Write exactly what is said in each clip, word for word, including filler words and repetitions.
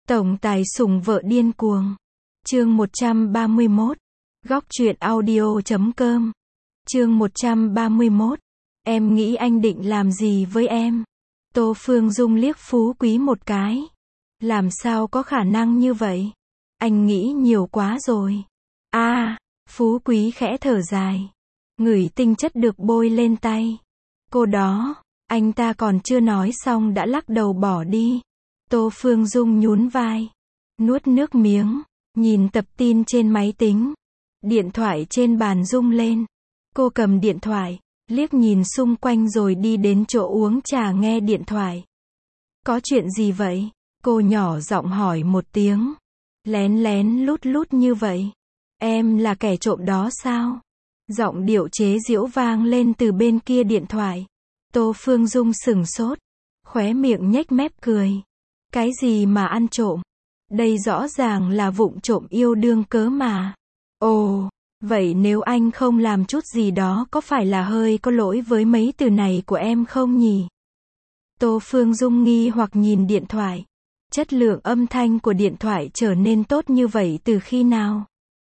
Tổng tài sủng vợ điên cuồng. Chương một trăm ba mươi mốt. Góc truyện audio chấm com. Chương một trăm ba mươi mốt. Em nghĩ anh định làm gì với em? Tô Phương Dung liếc Phú Quý một cái. Làm sao có khả năng như vậy? Anh nghĩ nhiều quá rồi. A, à, Phú Quý khẽ thở dài. Ngửi tinh chất được bôi lên tay. Cô đó, anh ta còn chưa nói xong đã lắc đầu bỏ đi. Tô Phương Dung nhún vai, nuốt nước miếng, nhìn tập tin trên máy tính. Điện thoại trên bàn rung lên. Cô cầm điện thoại, liếc nhìn xung quanh rồi đi đến chỗ uống trà nghe điện thoại. Có chuyện gì vậy? Cô nhỏ giọng hỏi một tiếng. Lén lén lút lút như vậy. Em là kẻ trộm đó sao? Giọng điệu chế giễu vang lên từ bên kia điện thoại. Tô Phương Dung sửng sốt, khóe miệng nhếch mép cười. Cái gì mà ăn trộm? Đây rõ ràng là vụng trộm yêu đương cớ mà. Ồ, vậy nếu anh không làm chút gì đó có phải là hơi có lỗi với mấy từ này của em không nhỉ? Tô Phương Dung nghi hoặc nhìn điện thoại. Chất lượng âm thanh của điện thoại trở nên tốt như vậy từ khi nào?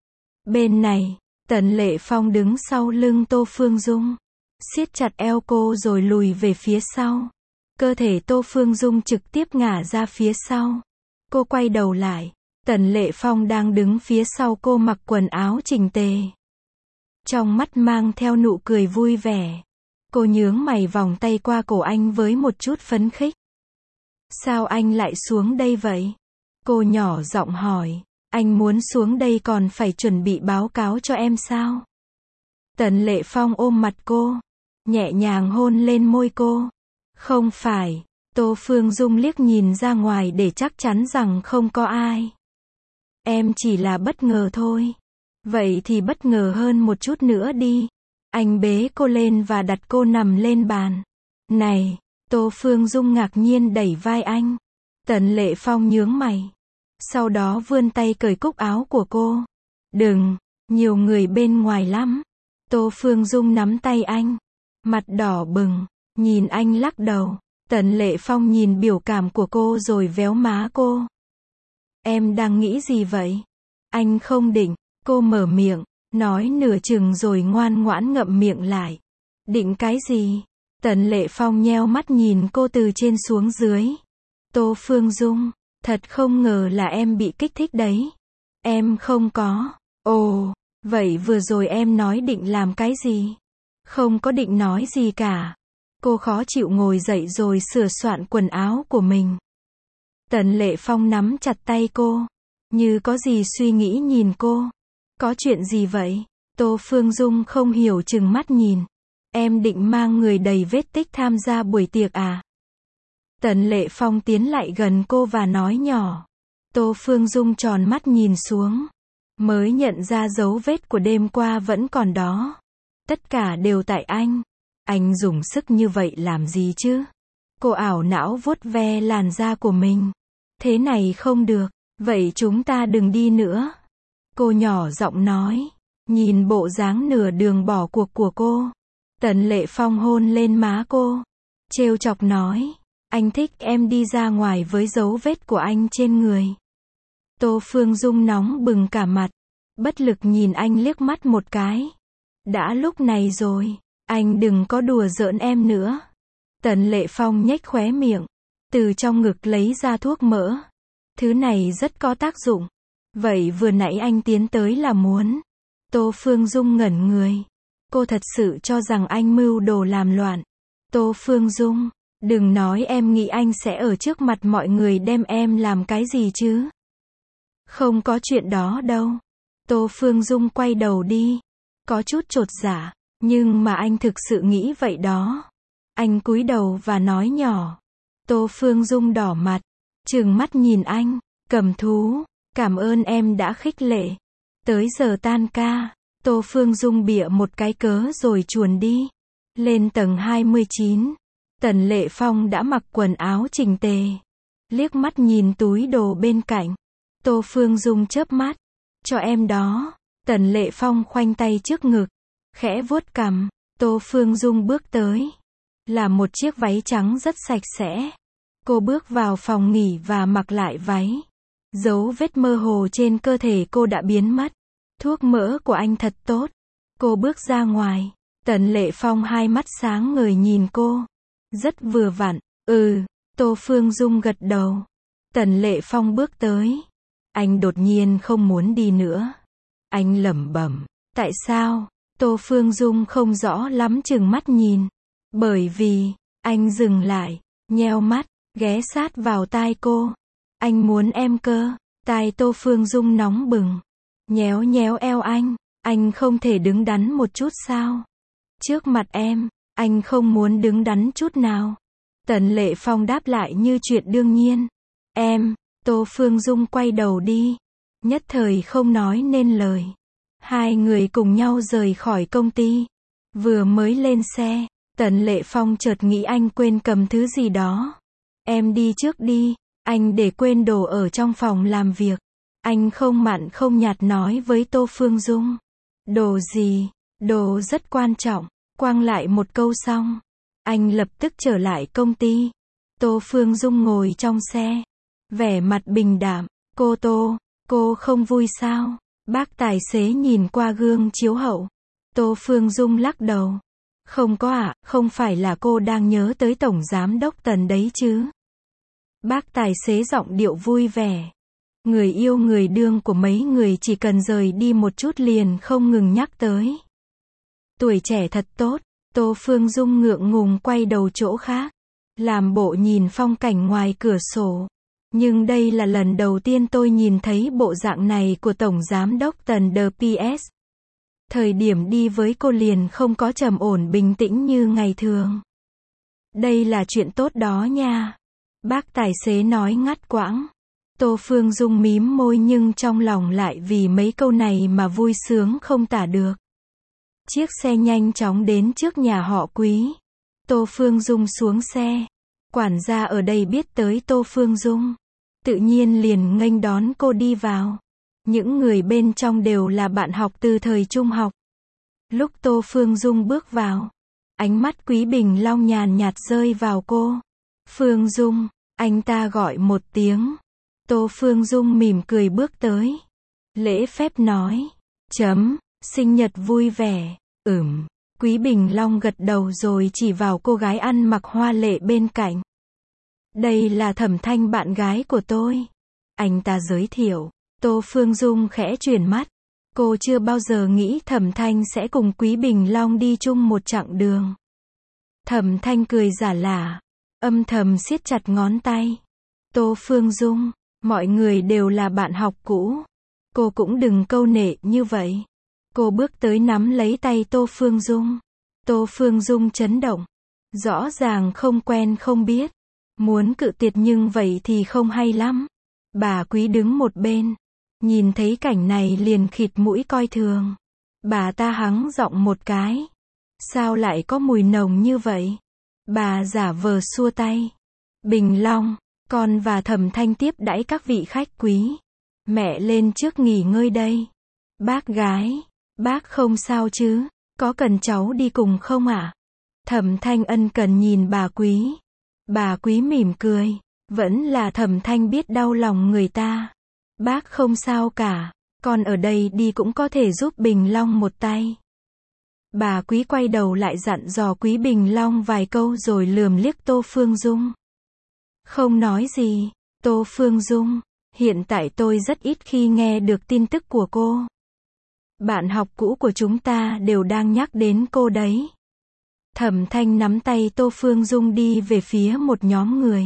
Bên này, Tần Lệ Phong đứng sau lưng Tô Phương Dung, siết chặt eo cô rồi lùi về phía sau. Cơ thể Tô Phương Dung trực tiếp ngả ra phía sau. Cô quay đầu lại. Tần Lệ Phong đang đứng phía sau cô mặc quần áo chỉnh tề. Trong mắt mang theo nụ cười vui vẻ. Cô nhướng mày vòng tay qua cổ anh với một chút phấn khích. Sao anh lại xuống đây vậy? Cô nhỏ giọng hỏi. Anh muốn xuống đây còn phải chuẩn bị báo cáo cho em sao? Tần Lệ Phong ôm mặt cô, nhẹ nhàng hôn lên môi cô. Không phải. Tô Phương Dung liếc nhìn ra ngoài để chắc chắn rằng không có ai. Em chỉ là bất ngờ thôi. Vậy thì bất ngờ hơn một chút nữa đi. Anh bế cô lên và đặt cô nằm lên bàn. Này, Tô Phương Dung ngạc nhiên đẩy vai anh. Tần Lệ Phong nhướng mày. Sau đó vươn tay cởi cúc áo của cô. Đừng, nhiều người bên ngoài lắm. Tô Phương Dung nắm tay anh. Mặt đỏ bừng, nhìn anh lắc đầu. Tần Lệ Phong nhìn biểu cảm của cô rồi véo má cô. Em đang nghĩ gì vậy? Anh không định. Cô mở miệng, nói nửa chừng rồi ngoan ngoãn ngậm miệng lại. Định cái gì? Tần Lệ Phong nheo mắt nhìn cô từ trên xuống dưới. Tô Phương Dung, thật không ngờ là em bị kích thích đấy. Em không có. Ồ, vậy vừa rồi em nói định làm cái gì? Không có định nói gì cả. Cô khó chịu ngồi dậy rồi sửa soạn quần áo của mình. Tần Lệ Phong nắm chặt tay cô, như có gì suy nghĩ nhìn cô. Có chuyện gì vậy? Tô Phương Dung không hiểu chừng mắt nhìn. Em định mang người đầy vết tích tham gia buổi tiệc à? Tần Lệ Phong tiến lại gần cô và nói nhỏ. Tô Phương Dung tròn mắt nhìn xuống. Mới nhận ra dấu vết của đêm qua vẫn còn đó. Tất cả đều tại anh. Anh dùng sức như vậy làm gì chứ? Cô ảo não vuốt ve làn da của mình. Thế này không được. Vậy chúng ta đừng đi nữa. Cô nhỏ giọng nói. Nhìn bộ dáng nửa đường bỏ cuộc của cô. Tần Lệ Phong hôn lên má cô. Trêu chọc nói. Anh thích em đi ra ngoài với dấu vết của anh trên người. Tô Phương Dung nóng bừng cả mặt. Bất lực nhìn anh liếc mắt một cái. Đã lúc này rồi. Anh đừng có đùa giỡn em nữa. Tần Lệ Phong nhếch khóe miệng. Từ trong ngực lấy ra thuốc mỡ. Thứ này rất có tác dụng. Vậy vừa nãy anh tiến tới là muốn. Tô Phương Dung ngẩn người. Cô thật sự cho rằng anh mưu đồ làm loạn. Tô Phương Dung, đừng nói em nghĩ anh sẽ ở trước mặt mọi người đem em làm cái gì chứ. Không có chuyện đó đâu. Tô Phương Dung quay đầu đi. Có chút chột dạ. Nhưng mà anh thực sự nghĩ vậy đó. Anh cúi đầu và nói nhỏ. Tô Phương Dung đỏ mặt. Trừng mắt nhìn anh. Cầm thú. Cảm ơn em đã khích lệ. Tới giờ tan ca. Tô Phương Dung bịa một cái cớ rồi chuồn đi. Lên tầng hai mươi chín. Tần Lệ Phong đã mặc quần áo chỉnh tề. Liếc mắt nhìn túi đồ bên cạnh. Tô Phương Dung chớp mắt. Cho em đó. Tần Lệ Phong khoanh tay trước ngực. Khẽ vuốt cằm. Tô Phương Dung bước tới. Là một chiếc váy trắng rất sạch sẽ. Cô bước vào phòng nghỉ và mặc lại váy. Dấu vết mơ hồ trên cơ thể cô đã biến mất. Thuốc mỡ của anh thật tốt. Cô bước ra ngoài. Tần Lệ Phong hai mắt sáng ngời nhìn cô. Rất vừa vặn. Ừ, Tô Phương Dung gật đầu. Tần Lệ Phong bước tới. Anh đột nhiên không muốn đi nữa. Anh lẩm bẩm. Tại sao? Tô Phương Dung không rõ lắm chừng mắt nhìn. Bởi vì, anh dừng lại, nheo mắt, ghé sát vào tai cô. Anh muốn em cơ. Tai Tô Phương Dung nóng bừng. Nhéo nhéo eo anh. Anh không thể đứng đắn một chút sao? Trước mặt em, anh không muốn đứng đắn chút nào. Tần Lệ Phong đáp lại như chuyện đương nhiên. Em, Tô Phương Dung quay đầu đi. Nhất thời không nói nên lời. Hai người cùng nhau rời khỏi công ty. Vừa mới lên xe, Tần Lệ Phong chợt nghĩ anh quên cầm thứ gì đó. Em đi trước đi, anh để quên đồ ở trong phòng làm việc. Anh không mặn không nhạt nói với Tô Phương Dung. Đồ gì? Đồ rất quan trọng. Quăng lại một câu xong, anh lập tức trở lại công ty. Tô Phương Dung ngồi trong xe, vẻ mặt bình đạm. Cô Tô, cô không vui sao? Bác tài xế nhìn qua gương chiếu hậu. Tô Phương Dung lắc đầu. Không có ạ, à, không phải là cô đang nhớ tới Tổng Giám đốc Tần đấy chứ? Bác tài xế giọng điệu vui vẻ. Người yêu người đương của mấy người chỉ cần rời đi một chút liền không ngừng nhắc tới. Tuổi trẻ thật tốt. Tô Phương Dung ngượng ngùng quay đầu chỗ khác. Làm bộ nhìn phong cảnh ngoài cửa sổ. Nhưng đây là lần đầu tiên tôi nhìn thấy bộ dạng này của Tổng Giám đốc Tần đê pê ét. Thời điểm đi với cô liền không có trầm ổn bình tĩnh như ngày thường. Đây là chuyện tốt đó nha. Bác tài xế nói ngắt quãng. Tô Phương Dung mím môi nhưng trong lòng lại vì mấy câu này mà vui sướng không tả được. Chiếc xe nhanh chóng đến trước nhà họ Quý. Tô Phương Dung xuống xe. Quản gia ở đây biết tới Tô Phương Dung. Tự nhiên liền nghênh đón cô đi vào. Những người bên trong đều là bạn học từ thời trung học. Lúc Tô Phương Dung bước vào, ánh mắt Quý Bình Long nhàn nhạt rơi vào cô. Phương Dung, anh ta gọi một tiếng. Tô Phương Dung mỉm cười bước tới. Lễ phép nói. Chấm, sinh nhật vui vẻ. Ừm. Quý Bình Long gật đầu rồi chỉ vào cô gái ăn mặc hoa lệ bên cạnh. Đây là Thẩm Thanh bạn gái của tôi. Anh ta giới thiệu. Tô Phương Dung khẽ chuyển mắt. Cô chưa bao giờ nghĩ Thẩm Thanh sẽ cùng Quý Bình Long đi chung một chặng đường. Thẩm Thanh cười giả lả, âm thầm siết chặt ngón tay. Tô Phương Dung, mọi người đều là bạn học cũ. Cô cũng đừng câu nệ như vậy. Cô bước tới nắm lấy tay Tô Phương Dung. Tô Phương Dung chấn động. Rõ ràng không quen không biết. Muốn cự tuyệt nhưng vậy thì không hay lắm. Bà Quý đứng một bên. Nhìn thấy cảnh này liền khịt mũi coi thường. Bà ta hắng giọng một cái. Sao lại có mùi nồng như vậy? Bà giả vờ xua tay. Bình Long, con và Thẩm Thanh tiếp đãi các vị khách quý. Mẹ lên trước nghỉ ngơi đây. Bác gái, bác không sao chứ? Có cần cháu đi cùng không ạ? À? Thẩm Thanh ân cần nhìn bà Quý. Bà Quý mỉm cười. Vẫn là Thẩm Thanh biết đau lòng người ta. Bác không sao cả. Con ở đây đi cũng có thể giúp Bình Long một tay. Bà Quý quay đầu lại dặn dò Quý Bình Long vài câu rồi lườm liếc Tô Phương Dung. Không nói gì. Tô Phương Dung, hiện tại tôi rất ít khi nghe được tin tức của cô. Bạn học cũ của chúng ta đều đang nhắc đến cô đấy. Thẩm Thanh nắm tay Tô Phương Dung đi về phía một nhóm người.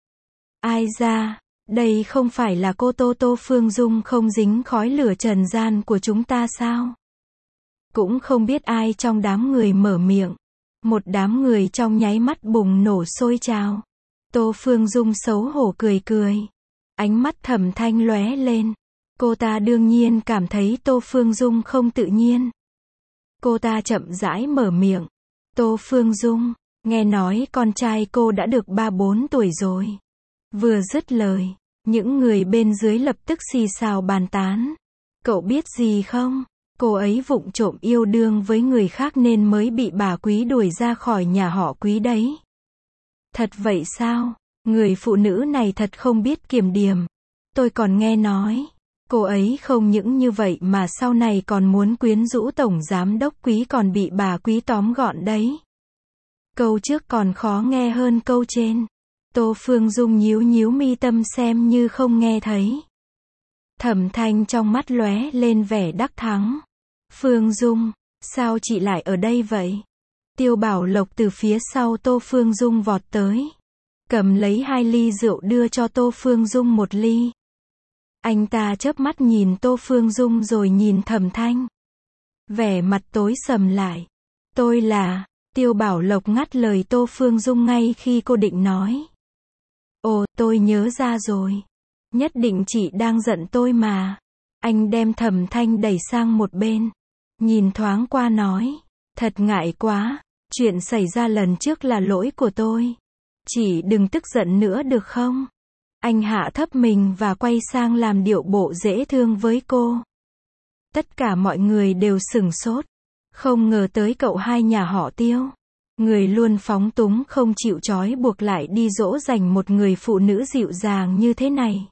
Ai ra, đây không phải là cô Tô Tô Phương Dung không dính khói lửa trần gian của chúng ta sao? Cũng không biết ai trong đám người mở miệng. Một đám người trong nháy mắt bùng nổ sôi trào. Tô Phương Dung xấu hổ cười cười. Ánh mắt Thẩm Thanh lóe lên. Cô ta đương nhiên cảm thấy Tô Phương Dung không tự nhiên. Cô ta chậm rãi mở miệng. Tô Phương Dung, nghe nói con trai cô đã được ba bốn tuổi rồi. Vừa dứt lời, những người bên dưới lập tức xì xào bàn tán. Cậu biết gì không? Cô ấy vụng trộm yêu đương với người khác nên mới bị bà Quý đuổi ra khỏi nhà họ Quý đấy. Thật vậy sao? Người phụ nữ này thật không biết kiềm điềm. Tôi còn nghe nói, cô ấy không những như vậy mà sau này còn muốn quyến rũ tổng giám đốc Quý còn bị bà Quý tóm gọn đấy. Câu trước còn khó nghe hơn câu trên. Tô Phương Dung nhíu nhíu mi tâm xem như không nghe thấy. Thẩm Thanh trong mắt lóe lên vẻ đắc thắng. Phương Dung, sao chị lại ở đây vậy? Tiêu Bảo Lộc từ phía sau Tô Phương Dung vọt tới. Cầm lấy hai ly rượu đưa cho Tô Phương Dung một ly. Anh ta chớp mắt nhìn Tô Phương Dung rồi nhìn Thẩm Thanh. Vẻ mặt tối sầm lại. Tôi là... Tiêu Bảo Lộc ngắt lời Tô Phương Dung ngay khi cô định nói. Ồ, tôi nhớ ra rồi. Nhất định chị đang giận tôi mà. Anh đem Thẩm Thanh đẩy sang một bên. Nhìn thoáng qua nói. Thật ngại quá. Chuyện xảy ra lần trước là lỗi của tôi. Chị đừng tức giận nữa được không? Anh hạ thấp mình và quay sang làm điệu bộ dễ thương với cô. Tất cả mọi người đều sửng sốt. Không ngờ tới cậu hai nhà họ Tiêu. Người luôn phóng túng không chịu trói buộc lại đi dỗ dành một người phụ nữ dịu dàng như thế này.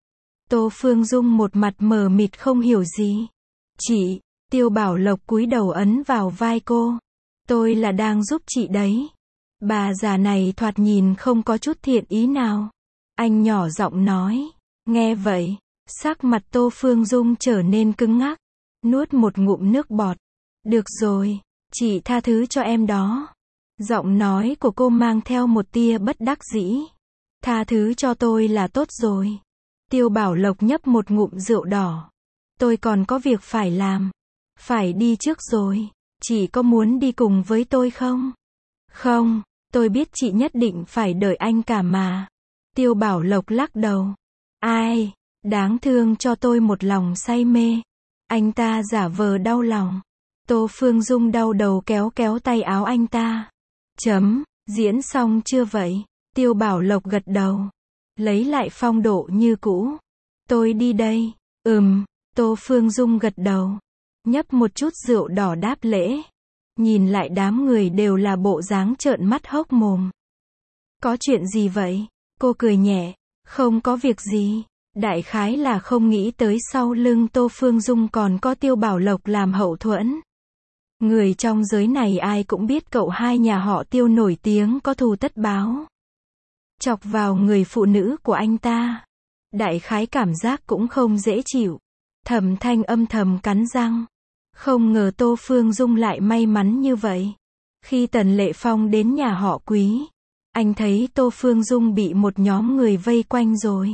Tô Phương Dung một mặt mờ mịt không hiểu gì. Chị, Tiêu Bảo Lộc cúi đầu ấn vào vai cô. Tôi là đang giúp chị đấy. Bà già này thoạt nhìn không có chút thiện ý nào. Anh nhỏ giọng nói. Nghe vậy, sắc mặt Tô Phương Dung trở nên cứng ngắc. Nuốt một ngụm nước bọt. Được rồi, chị tha thứ cho em đó. Giọng nói của cô mang theo một tia bất đắc dĩ. Tha thứ cho tôi là tốt rồi. Tiêu Bảo Lộc nhấp một ngụm rượu đỏ. Tôi còn có việc phải làm. Phải đi trước rồi. Chị có muốn đi cùng với tôi không? Không, tôi biết chị nhất định phải đợi anh cả mà. Tiêu Bảo Lộc lắc đầu. Ai, đáng thương cho tôi một lòng say mê. Anh ta giả vờ đau lòng. Tô Phương Dung đau đầu kéo kéo tay áo anh ta. Chấm, diễn xong chưa vậy? Tiêu Bảo Lộc gật đầu. Lấy lại phong độ như cũ. Tôi đi đây. Ừm, Tô Phương Dung gật đầu. Nhấp một chút rượu đỏ đáp lễ. Nhìn lại đám người đều là bộ dáng trợn mắt hốc mồm. Có chuyện gì vậy? Cô cười nhẹ. Không có việc gì. Đại khái là không nghĩ tới sau lưng Tô Phương Dung còn có Tiêu Bảo Lộc làm hậu thuẫn. Người trong giới này ai cũng biết cậu hai nhà họ Tiêu nổi tiếng có thù tất báo. Chọc vào người phụ nữ của anh ta. Đại khái cảm giác cũng không dễ chịu. Thẩm Thanh âm thầm cắn răng. Không ngờ Tô Phương Dung lại may mắn như vậy. Khi Tần Lệ Phong đến nhà họ Quý, anh thấy Tô Phương Dung bị một nhóm người vây quanh rồi.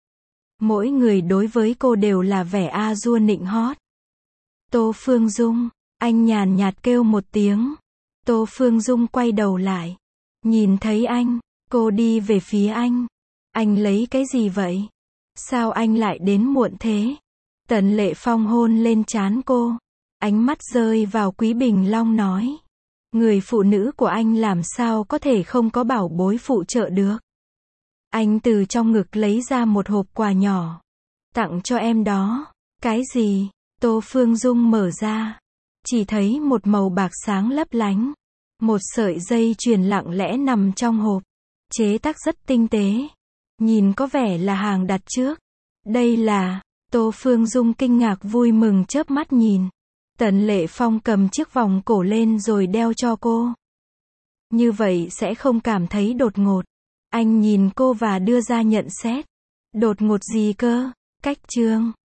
Mỗi người đối với cô đều là vẻ a dua nịnh hót. Tô Phương Dung, anh nhàn nhạt kêu một tiếng. Tô Phương Dung quay đầu lại. Nhìn thấy anh, cô đi về phía anh. Anh lấy cái gì vậy? Sao anh lại đến muộn thế? Tần Lệ Phong hôn lên trán cô. Ánh mắt rơi vào Quý Bình Long nói. Người phụ nữ của anh làm sao có thể không có bảo bối phụ trợ được? Anh từ trong ngực lấy ra một hộp quà nhỏ. Tặng cho em đó. Cái gì? Tô Phương Dung mở ra. Chỉ thấy một màu bạc sáng lấp lánh. Một sợi dây chuyền lặng lẽ nằm trong hộp. Chế tác rất tinh tế. Nhìn có vẻ là hàng đặt trước. Đây là... Tô Phương Dung kinh ngạc vui mừng chớp mắt nhìn. Tần Lệ Phong cầm chiếc vòng cổ lên rồi đeo cho cô. Như vậy sẽ không cảm thấy đột ngột. Anh nhìn cô và đưa ra nhận xét. Đột ngột gì cơ? Cách chương